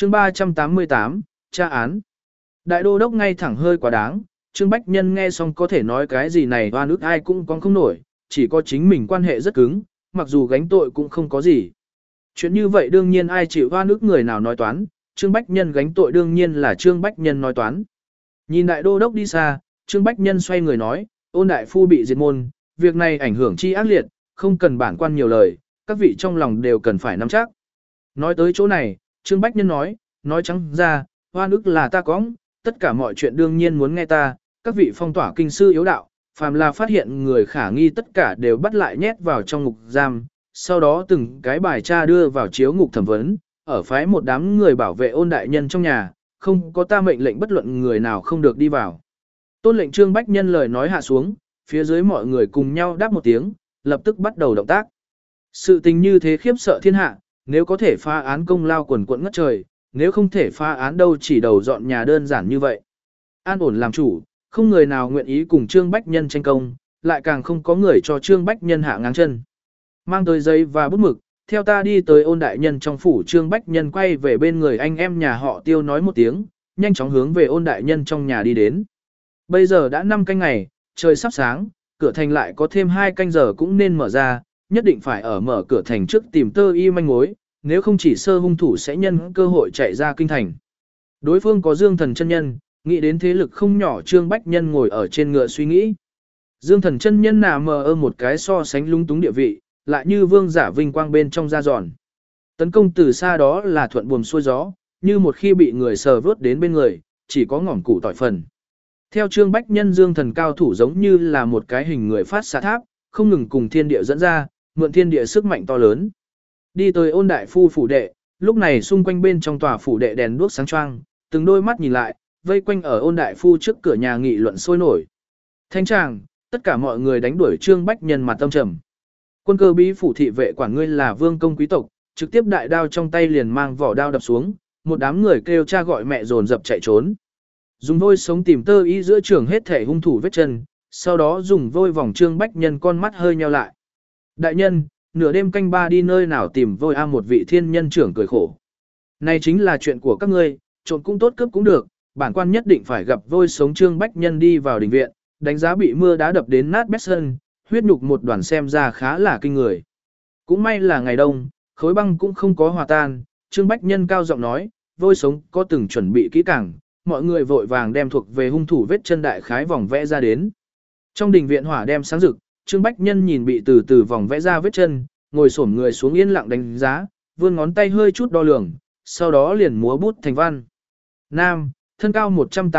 chương 388, tra án. Đại đô đốc ngay thẳng hơi quá đáng, Trương Bách Nhân nghe xong có thể nói cái gì này oan ức ai cũng con không nổi, chỉ có chính mình quan hệ rất cứng, mặc dù gánh tội cũng không có gì. Chuyện như vậy đương nhiên ai chịu oan ức người nào nói toán, Trương Bách Nhân gánh tội đương nhiên là Trương Bách Nhân nói toán. Nhìn đại đô đốc đi xa, Trương Bách Nhân xoay người nói, Ôn đại phu bị diệt môn, việc này ảnh hưởng chi ác liệt, không cần bản quan nhiều lời, các vị trong lòng đều cần phải nắm chắc. Nói tới chỗ này, Trương Bách Nhân nói trắng ra, oan ức là ta cóng, tất cả mọi chuyện đương nhiên muốn nghe ta, các vị phong tỏa kinh sư yếu đạo, phàm là phát hiện người khả nghi tất cả đều bắt lại nhét vào trong ngục giam, sau đó từng cái bài tra đưa vào chiếu ngục thẩm vấn, ở phái một đám người bảo vệ Ôn đại nhân trong nhà, không có ta mệnh lệnh bất luận người nào không được đi vào. Tôn lệnh Trương Bách Nhân lời nói hạ xuống, phía dưới mọi người cùng nhau đáp một tiếng, lập tức bắt đầu động tác. Sự tình như thế khiếp sợ thiên hạ, nếu có thể phá án công lao quần quận ngất trời, nếu không thể phá án đâu chỉ đầu dọn nhà đơn giản như vậy. An ổn làm chủ, không người nào nguyện ý cùng Trương Bách Nhân tranh công, lại càng không có người cho Trương Bách Nhân hạ ngang chân. Mang tới giấy và bút mực, theo ta đi tới Ôn đại nhân trong phủ. Trương Bách Nhân quay về bên người anh em nhà họ Tiêu nói một tiếng, nhanh chóng hướng về Ôn đại nhân trong nhà đi đến. Bây giờ đã 5 canh ngày, trời sắp sáng, cửa thành lại có thêm 2 canh giờ cũng nên mở ra, nhất định phải ở mở cửa thành trước tìm tơ y manh mối, nếu không chỉ sơ hung thủ sẽ nhân cơ hội chạy ra kinh thành. Đối phương có Dương Thần chân nhân, nghĩ đến thế lực không nhỏ. Trương Bách Nhân ngồi ở trên ngựa suy nghĩ. Dương Thần chân nhân nà mờ ơ một cái so sánh lung túng địa vị, lại như vương giả vinh quang bên trong da giòn. Tấn công từ xa đó là thuận buồm xuôi gió, như một khi bị người sờ vớt đến bên người, chỉ có ngỏm củ tỏi phần. Theo Trương Bách Nhân, Dương Thần cao thủ giống như là một cái hình người phát xạ tháp, không ngừng cùng thiên địa dẫn ra, mượn thiên địa sức mạnh to lớn. Đi tới Ôn đại phu phủ đệ, lúc này xung quanh bên trong tòa phủ đệ đèn đuốc sáng choang, từng đôi mắt nhìn lại, vây quanh ở Ôn đại phu trước cửa nhà nghị luận sôi nổi. Thanh tràng, tất cả mọi người đánh đuổi Trương Bách Nhân mặt tâm trầm. Quân cơ bí phủ thị vệ quản ngươi là vương công quý tộc, trực tiếp đại đao trong tay liền mang vỏ đao đập xuống, một đám người kêu cha gọi mẹ dồn dập chạy trốn. Dùng vôi sống tìm tơ y giữa trường hết thể hung thủ vết chân, sau đó dùng vôi vòng Trương Bách Nhân con mắt hơi nheo lại. Đại nhân, nửa đêm canh ba đi nơi nào tìm vôi a? Một vị thiên nhân trưởng cười khổ. Này chính là chuyện của các ngươi, trộn cũng tốt cướp cũng được, bản quan nhất định phải gặp vôi sống. Trương Bách Nhân đi vào đình viện, đánh giá bị mưa đá đập đến nát bét sân, huyết nhục một đoàn xem ra khá là kinh người. Cũng may là ngày đông, khối băng cũng không có hòa tan. Trương Bách Nhân cao giọng nói, vôi sống có từng chuẩn bị kỹ càng, mọi người vội vàng đem thuộc về hung thủ vết chân đại khái vòng vẽ ra đến. Trong đình viện hỏa đem sáng rực, Trương Bách Nhân nhìn bị từ từ vòng vẽ ra vết chân, ngồi xổm người xuống yên lặng đánh giá, vươn ngón tay hơi chút đo lường, sau đó liền múa bút thành văn. Nam, thân cao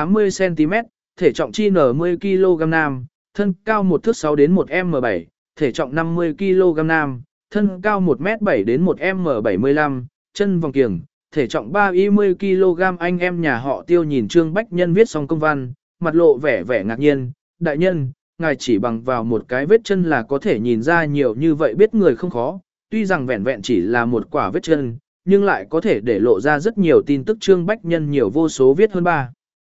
180cm, thể trọng chi 90 kg nam, thân cao 1 thước 6 đến 1 m7, thể trọng 50 kg nam, thân cao 1 m 7 đến 1 m 75, chân vòng kiềng, thể trọng 30 kg. Anh em nhà họ Tiêu nhìn Trương Bách Nhân viết xong công văn, mặt lộ vẻ ngạc nhiên. Đại nhân, ngài chỉ bằng vào một cái vết chân là có thể nhìn ra nhiều như vậy, biết người không khó, tuy rằng vẹn vẹn chỉ là một quả vết chân, nhưng lại có thể để lộ ra rất nhiều tin tức. Trương Bách Nhân nhiều vô số viết hơn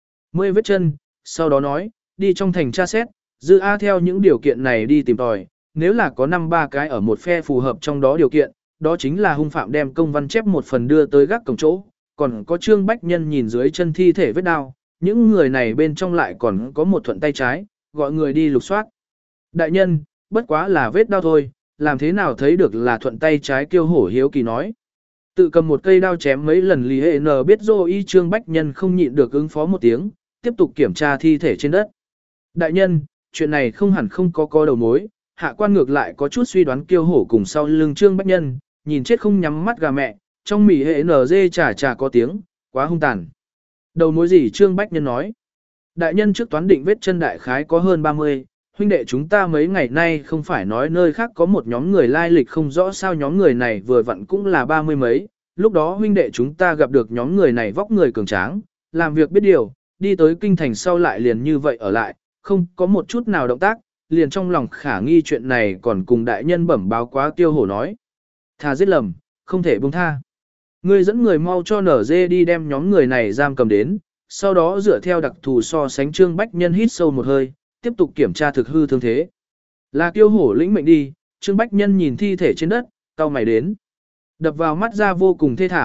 30 vết chân, sau đó nói, đi trong thành tra xét, dư A theo những điều kiện này đi tìm tòi, nếu là có 5-3 cái ở một phe phù hợp trong đó điều kiện, đó chính là hung phạm đem công văn chép một phần đưa tới gác cổng chỗ, còn có Trương Bách Nhân nhìn dưới chân thi thể vết đao, những người này bên trong lại còn có một thuận tay trái, gọi người đi lục soát. Đại nhân, bất quá là vết đao thôi, làm thế nào thấy được là thuận tay trái? Kiêu hổ hiếu kỳ nói. Tự cầm một cây đao chém mấy lần Lý Hệ N biết dô y. Trương Bách Nhân không nhịn được ứng phó một tiếng, tiếp tục kiểm tra thi thể trên đất. Đại nhân, chuyện này không hẳn không có đầu mối, hạ quan ngược lại có chút suy đoán. Kiêu hổ cùng sau lưng Trương Bách Nhân, nhìn chết không nhắm mắt gà mẹ, trong mỉ hệ NG chà có tiếng, quá hung tàn. Đầu mối gì? Trương Bách Nhân nói. Đại nhân trước toán định vết chân đại khái có hơn 30, huynh đệ chúng ta mấy ngày nay không phải nói nơi khác có một nhóm người lai lịch không rõ sao? Nhóm người này vừa vặn cũng là 30 mấy, lúc đó huynh đệ chúng ta gặp được nhóm người này vóc người cường tráng, làm việc biết điều, đi tới kinh thành sau lại liền như vậy ở lại, không có một chút nào động tác, liền trong lòng khả nghi chuyện này còn cùng đại nhân bẩm báo quá. Tiêu hổ nói. Thà giết lầm, không thể buông tha. Ngươi dẫn người mau cho nở dê đi đem nhóm người này giam cầm đến, sau đó dựa theo đặc thù so sánh. Trương Bách Nhân hít sâu một hơi, tiếp tục kiểm tra thực hư thương thế. Là Kiêu hổ lĩnh mệnh đi. Trương Bách Nhân nhìn thi thể trên đất, cau mày đến. Đập vào mắt ra vô cùng thê thảm,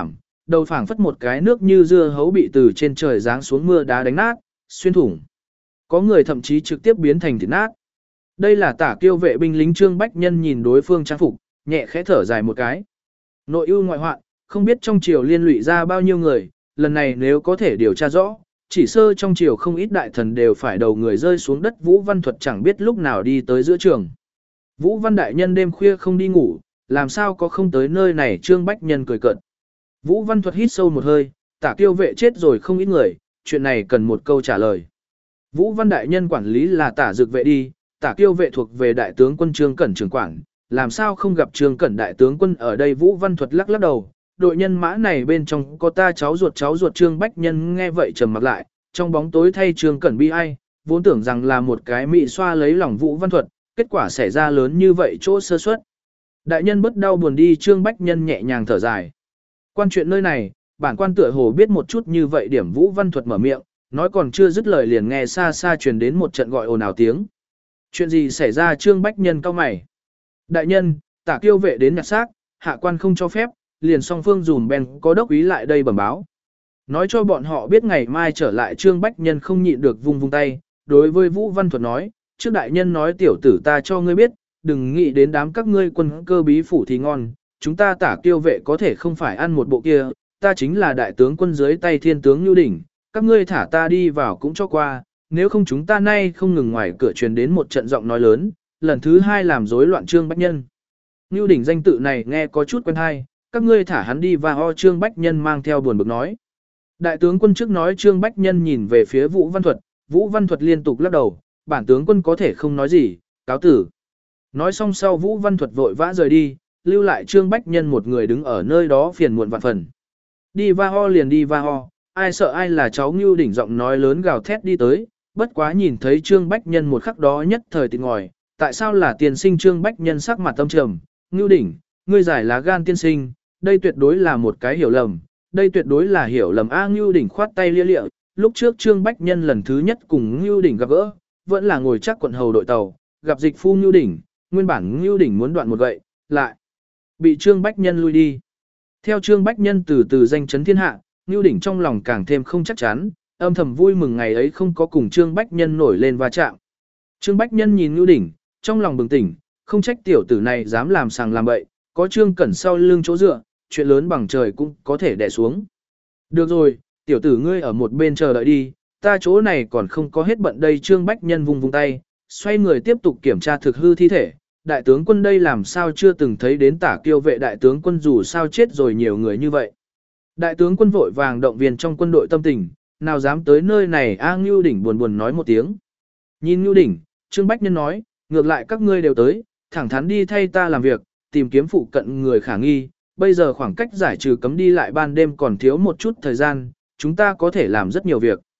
đầu phảng phất một cái nước như dưa hấu bị từ trên trời giáng xuống mưa đá đánh nát, xuyên thủng. Có người thậm chí trực tiếp biến thành thịt nát. Đây là Tả Kiêu vệ binh lính Trương Bách Nhân nhìn đối phương trang phục, nhẹ khẽ thở dài một cái. Nội ưu ngoại hoạn, không biết trong triều liên lụy ra bao nhiêu người, lần này nếu có thể điều tra rõ, chỉ sơ trong triều không ít đại thần đều phải đầu người rơi xuống đất. Vũ Văn Thuật chẳng biết lúc nào đi tới giữa trường. Vũ Văn đại nhân đêm khuya không đi ngủ, làm sao có không tới nơi này. Trương Bách Nhân cười cợt. Vũ Văn Thuật hít sâu một hơi, Tả Kiêu vệ chết rồi không ít người, chuyện này cần một câu trả lời. Vũ Văn đại nhân quản lý là Tả Dực vệ đi, Tả Kiêu vệ thuộc về đại tướng quân Trương Cẩn trưởng quản, làm sao không gặp Trương Cẩn đại tướng quân ở đây. Vũ Văn Thuật lắc lắc đầu, đội nhân mã này bên trong có ta cháu ruột. Trương Bách Nhân nghe vậy trầm mặc lại, trong bóng tối thay Trương Cẩn bi ai, vốn tưởng rằng là một cái mị xoa lấy lòng Vũ Văn Thuật, kết quả xảy ra lớn như vậy chỗ sơ suất. Đại nhân bất đau buồn đi. Trương Bách Nhân nhẹ nhàng thở dài. Quan chuyện nơi này, bản quan tựa hồ biết một chút như vậy điểm. Vũ Văn Thuật mở miệng, nói còn chưa dứt lời liền nghe xa xa truyền đến một trận gọi ồn ào tiếng. Chuyện gì xảy ra? Trương Bách Nhân cau mày. Đại nhân, Tả Kiêu vệ đến nhặt xác, hạ quan không cho phép, liền song phương dùm bèn có đốc úy lại đây bẩm báo. Nói cho bọn họ biết ngày mai trở lại. Trương Bách Nhân không nhịn được vung vung tay, đối với Vũ Văn Thuật nói, trước đại nhân nói tiểu tử ta cho ngươi biết, đừng nghĩ đến đám các ngươi quân cơ bí phủ thì ngon, chúng ta Tả Kiêu vệ có thể không phải ăn một bộ kia, ta chính là đại tướng quân dưới tay thiên tướng Nưu Đỉnh, các ngươi thả ta đi vào cũng cho qua, nếu không chúng ta nay không ngừng ngoài cửa truyền đến một trận giọng nói lớn, lần thứ hai làm rối loạn. Trương Bách Nhân. Nưu Đỉnh danh tự này nghe có chút quen hay, các ngươi thả hắn đi vào. Trương Bách Nhân mang theo buồn bực nói. Đại tướng quân trước nói. Trương Bách Nhân nhìn về phía Vũ Văn Thuật, Vũ Văn Thuật liên tục lắc đầu, bản tướng quân có thể không nói gì, cáo tử. Nói xong sau Vũ Văn Thuật vội vã rời đi, lưu lại Trương Bách Nhân một người đứng ở nơi đó phiền muộn vạn phần. Đi va ho liền đi va ho, ai sợ ai là cháu. Nưu Đỉnh giọng nói lớn gào thét đi tới, bất quá nhìn thấy Trương Bách Nhân một khắc đó nhất thời tỉnh ngòi, tại sao là tiên sinh? Trương Bách Nhân sắc mặt tâm trầm, Nưu Đỉnh, ngươi giải lá gan tiên sinh, đây tuyệt đối là một cái hiểu lầm, đây tuyệt đối là hiểu lầm. Nưu Đỉnh khoát tay lia lịa, lúc trước Trương Bách Nhân lần thứ nhất cùng Nưu Đỉnh gặp gỡ, vẫn là ngồi chắc quận hầu đội tàu, gặp dịch phu Nưu Đỉnh, nguyên bản Nưu Đỉnh muốn đoạn một gậy, lại bị Trương Bách Nhân lui đi. Theo Trương Bách Nhân từ từ danh chấn thiên hạ, Nưu Đỉnh trong lòng càng thêm không chắc chắn, âm thầm vui mừng ngày ấy không có cùng Trương Bách Nhân nổi lên va chạm. Trương Bách Nhân nhìn Nưu Đỉnh, trong lòng bừng tỉnh, không trách tiểu tử này dám làm sàng làm bậy, có Trương Cẩn sau lưng chỗ dựa, chuyện lớn bằng trời cũng có thể đè xuống. Được rồi, tiểu tử ngươi ở một bên chờ đợi đi, ta chỗ này còn không có hết bận đây. Trương Bách Nhân vung vung tay, xoay người tiếp tục kiểm tra thực hư thi thể. Đại tướng quân đây làm sao chưa từng thấy đến Tả Kiêu vệ đại tướng quân dù sao chết rồi nhiều người như vậy. Đại tướng quân vội vàng động viên trong quân đội tâm tình, nào dám tới nơi này. Nưu Đỉnh buồn buồn nói một tiếng. Nhìn Nưu Đỉnh, Trương Bách Nhân nói, ngược lại các ngươi đều tới, thẳng thắn đi thay ta làm việc, tìm kiếm phụ cận người khả nghi, bây giờ khoảng cách giải trừ cấm đi lại ban đêm còn thiếu một chút thời gian, chúng ta có thể làm rất nhiều việc.